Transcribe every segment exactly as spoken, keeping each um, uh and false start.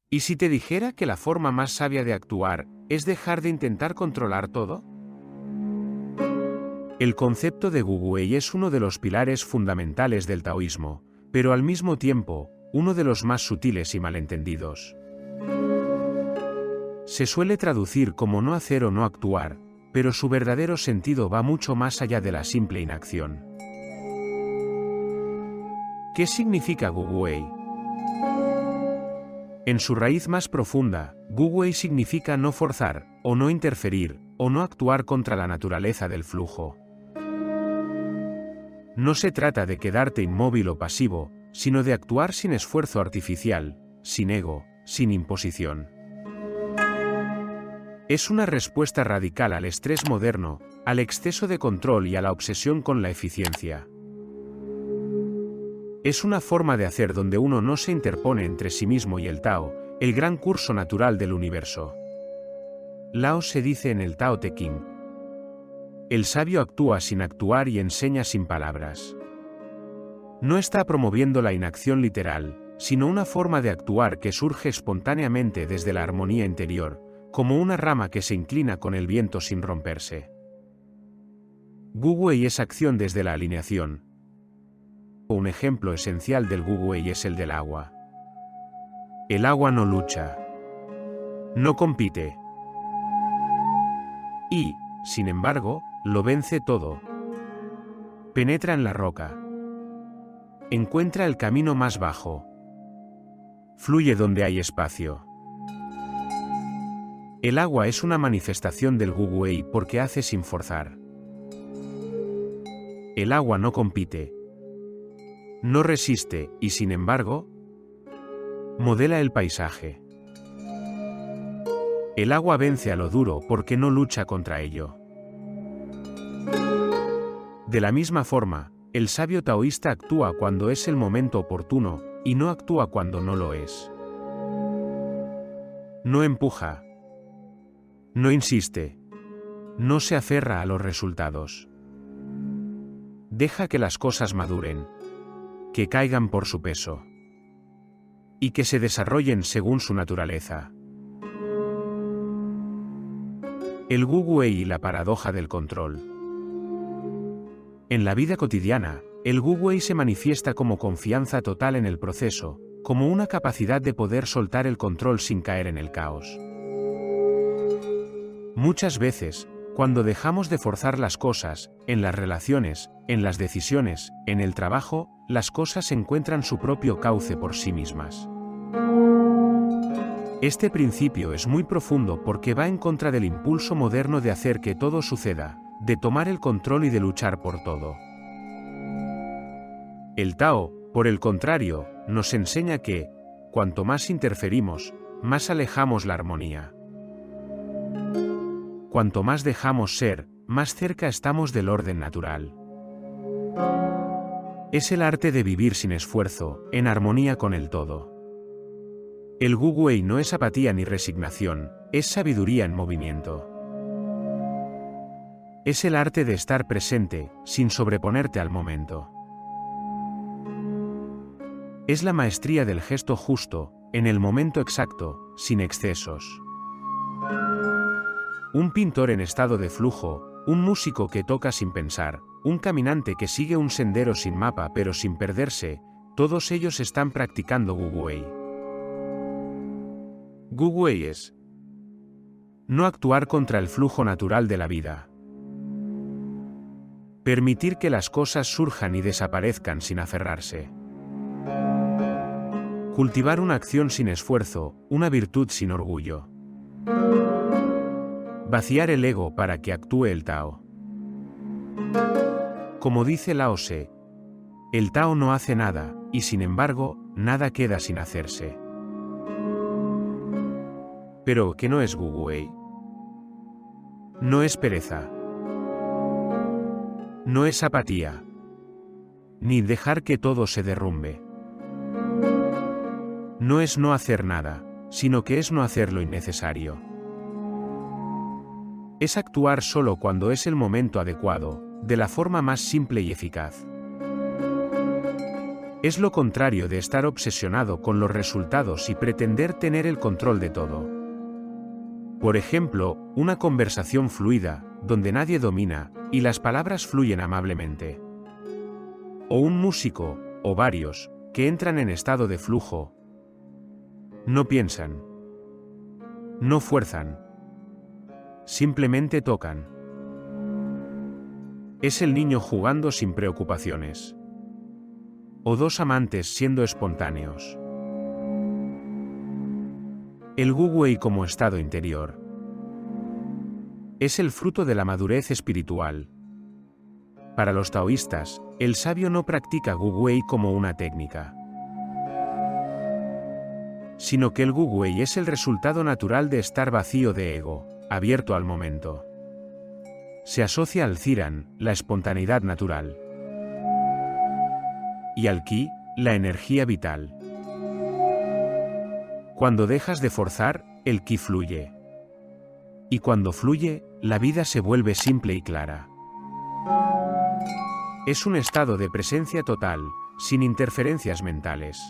¿Y si te dijera que la forma más sabia de actuar es dejar de intentar controlar todo? El concepto de Gu Wei es uno de los pilares fundamentales del taoísmo, pero al mismo tiempo, uno de los más sutiles y malentendidos. Se suele traducir como no hacer o no actuar, pero su verdadero sentido va mucho más allá de la simple inacción. ¿Qué significa Gu Wei? En su raíz más profunda, Gu Wei significa no forzar, o no interferir, o no actuar contra la naturaleza del flujo. No se trata de quedarte inmóvil o pasivo, sino de actuar sin esfuerzo artificial, sin ego, sin imposición. Es una respuesta radical al estrés moderno, al exceso de control y a la obsesión con la eficiencia. Es una forma de hacer donde uno no se interpone entre sí mismo y el Tao, el gran curso natural del universo. Lao se dice en el Tao Te Ching: el sabio actúa sin actuar y enseña sin palabras. No está promoviendo la inacción literal, sino una forma de actuar que surge espontáneamente desde la armonía interior, como una rama que se inclina con el viento sin romperse. Gu Wei es acción desde la alineación. Un ejemplo esencial del Gu Wei es el del agua. El agua no lucha, no compite y, sin embargo, lo vence todo. Penetra en la roca. Encuentra el camino más bajo. Fluye donde hay espacio. El agua es una manifestación del Gu Wei porque hace sin forzar. El agua no compite, no resiste y, sin embargo, modela el paisaje. El agua vence a lo duro porque no lucha contra ello. De la misma forma, el sabio taoísta actúa cuando es el momento oportuno y no actúa cuando no lo es. No empuja, no insiste, no se aferra a los resultados. Deja que las cosas maduren, que caigan por su peso y que se desarrollen según su naturaleza. El Gu Wei y la paradoja del control. En la vida cotidiana, el Gu Wei se manifiesta como confianza total en el proceso, como una capacidad de poder soltar el control sin caer en el caos. Muchas veces, cuando dejamos de forzar las cosas, en las relaciones, en las decisiones, en el trabajo, las cosas encuentran su propio cauce por sí mismas. Este principio es muy profundo porque va en contra del impulso moderno de hacer que todo suceda, de tomar el control y de luchar por todo. El Tao, por el contrario, nos enseña que, cuanto más interferimos, más alejamos la armonía. Cuanto más dejamos ser, más cerca estamos del orden natural. Es el arte de vivir sin esfuerzo, en armonía con el todo. El Gu Wei no es apatía ni resignación, es sabiduría en movimiento. Es el arte de estar presente, sin sobreponerte al momento. Es la maestría del gesto justo, en el momento exacto, sin excesos. Un pintor en estado de flujo, un músico que toca sin pensar, un caminante que sigue un sendero sin mapa pero sin perderse, todos ellos están practicando Gu Wei. Gu Wei es no actuar contra el flujo natural de la vida. Permitir que las cosas surjan y desaparezcan sin aferrarse. Cultivar una acción sin esfuerzo, una virtud sin orgullo. Vaciar el ego para que actúe el Tao. Como dice Lao Tse, el Tao no hace nada, y sin embargo, nada queda sin hacerse. Pero, ¿qué no es Gu Wei? No es pereza. No es apatía. Ni dejar que todo se derrumbe. No es no hacer nada, sino que es no hacer lo innecesario. Es actuar solo cuando es el momento adecuado, de la forma más simple y eficaz. Es lo contrario de estar obsesionado con los resultados y pretender tener el control de todo. Por ejemplo, una conversación fluida, donde nadie domina, y las palabras fluyen amablemente. O un músico, o varios, que entran en estado de flujo. No piensan. No fuerzan. Simplemente tocan. Es el niño jugando sin preocupaciones. O dos amantes siendo espontáneos. El Wu Wei como estado interior. Es el fruto de la madurez espiritual. Para los taoístas, el sabio no practica Wu Wei como una técnica, sino que el Wu Wei es el resultado natural de estar vacío de ego, abierto al momento. Se asocia al Ziran, la espontaneidad natural, y al Qi, la energía vital. Cuando dejas de forzar, el Qi fluye. Y cuando fluye, la vida se vuelve simple y clara. Es un estado de presencia total, sin interferencias mentales.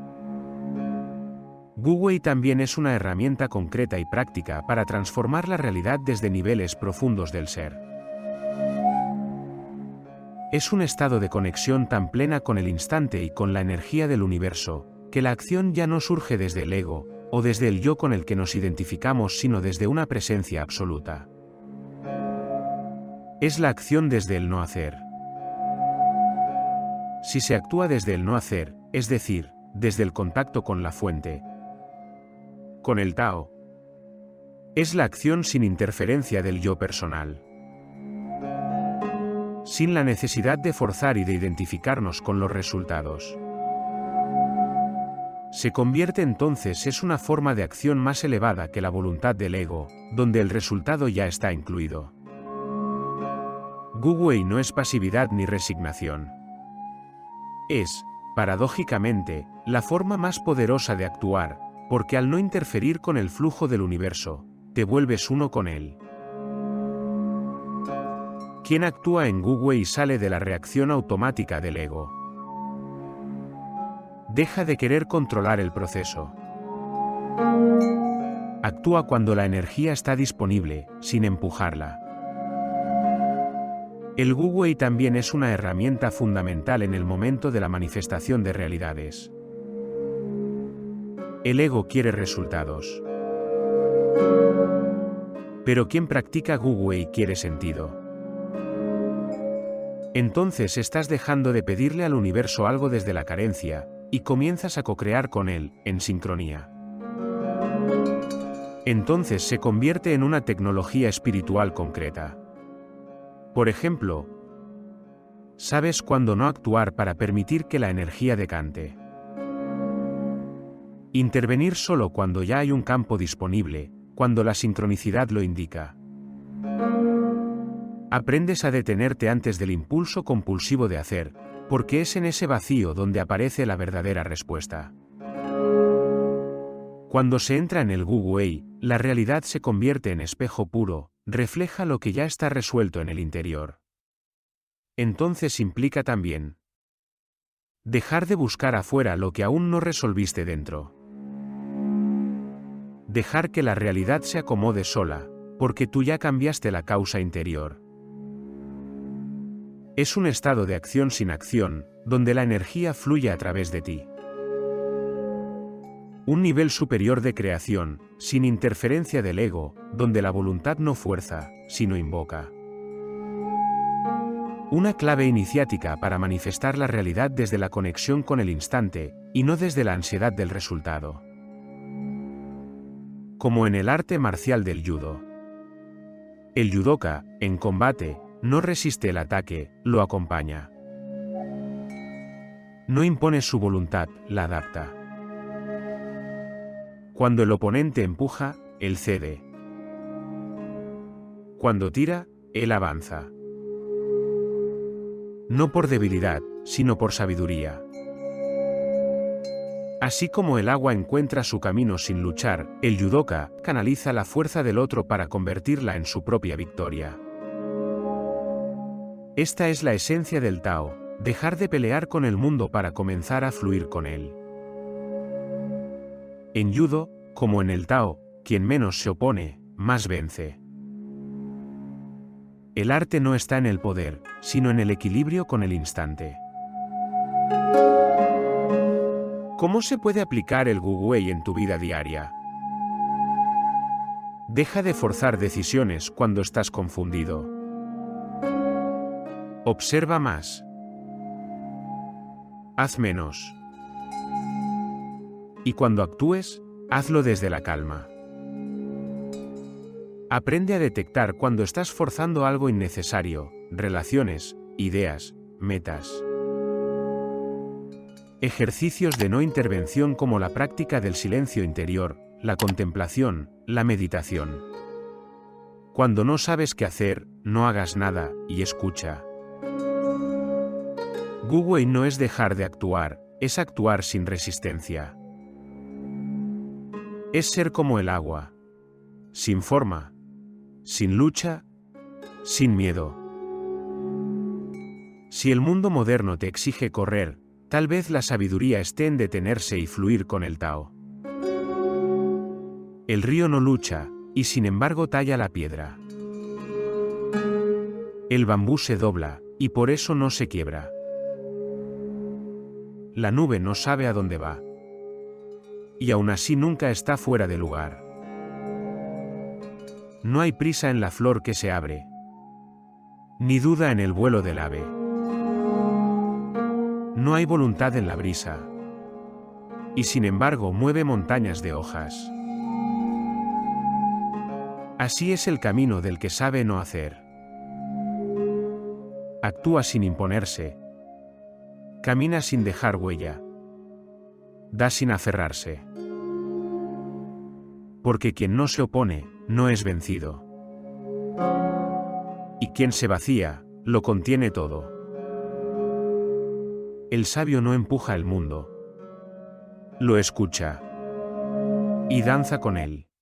Wu Wei también es una herramienta concreta y práctica para transformar la realidad desde niveles profundos del ser. Es un estado de conexión tan plena con el instante y con la energía del universo, que la acción ya no surge desde el ego, o desde el yo con el que nos identificamos, sino desde una presencia absoluta. Es la acción desde el no hacer. Si se actúa desde el no hacer, es decir, desde el contacto con la fuente, con el Tao, es la acción sin interferencia del yo personal, sin la necesidad de forzar y de identificarnos con los resultados. Se convierte entonces es una forma de acción más elevada que la voluntad del ego, donde el resultado ya está incluido. Wu Wei no es pasividad ni resignación. Es, paradójicamente, la forma más poderosa de actuar, porque al no interferir con el flujo del universo, te vuelves uno con él. Quien actúa en Wu Wei sale de la reacción automática del ego. Deja de querer controlar el proceso. Actúa cuando la energía está disponible, sin empujarla. El Wu Wei también es una herramienta fundamental en el momento de la manifestación de realidades. El ego quiere resultados. Pero quien practica Wu Wei quiere sentido. Entonces estás dejando de pedirle al universo algo desde la carencia, y comienzas a co-crear con él, en sincronía. Entonces se convierte en una tecnología espiritual concreta. Por ejemplo, sabes cuándo no actuar para permitir que la energía decante. Intervenir solo cuando ya hay un campo disponible, cuando la sincronicidad lo indica. Aprendes a detenerte antes del impulso compulsivo de hacer, porque es en ese vacío donde aparece la verdadera respuesta. Cuando se entra en el Wu Wei, la realidad se convierte en espejo puro, refleja lo que ya está resuelto en el interior. Entonces implica también dejar de buscar afuera lo que aún no resolviste dentro. Dejar que la realidad se acomode sola, porque tú ya cambiaste la causa interior. Es un estado de acción sin acción, donde la energía fluye a través de ti. Un nivel superior de creación, sin interferencia del ego, donde la voluntad no fuerza, sino invoca. Una clave iniciática para manifestar la realidad desde la conexión con el instante, y no desde la ansiedad del resultado. Como en el arte marcial del judo. El judoka, en combate, no resiste el ataque, lo acompaña. No impone su voluntad, la adapta. Cuando el oponente empuja, él cede. Cuando tira, él avanza. No por debilidad, sino por sabiduría. Así como el agua encuentra su camino sin luchar, el judoka canaliza la fuerza del otro para convertirla en su propia victoria. Esta es la esencia del Tao, Dejar de pelear con el mundo para comenzar a fluir con él. En judo, como en el Tao, quien menos se opone, más vence. El arte no está en el poder, sino en el equilibrio con el instante. ¿Cómo se puede aplicar el Wu Wei en tu vida diaria? Deja de forzar decisiones cuando estás confundido. Observa más. Haz menos. Y cuando actúes, hazlo desde la calma. Aprende a detectar cuando estás forzando algo innecesario, relaciones, ideas, metas. Ejercicios de no intervención como la práctica del silencio interior, la contemplación, la meditación. Cuando no sabes qué hacer, no hagas nada y escucha. Wu Wei no es dejar de actuar, es actuar sin resistencia. Es ser como el agua. Sin forma. Sin lucha. Sin miedo. Si el mundo moderno te exige correr, tal vez la sabiduría esté en detenerse y fluir con el Tao. El río no lucha, y sin embargo talla la piedra. El bambú se dobla, y por eso no se quiebra. La nube no sabe a dónde va. Y aún así nunca está fuera de lugar. No hay prisa en la flor que se abre. Ni duda en el vuelo del ave. No hay voluntad en la brisa. Y sin embargo mueve montañas de hojas. Así es el camino del que sabe no hacer. Actúa sin imponerse. Camina sin dejar huella. Da sin aferrarse. Porque quien no se opone, no es vencido. Y quien se vacía, lo contiene todo. El sabio no empuja el mundo. Lo escucha. Y danza con él.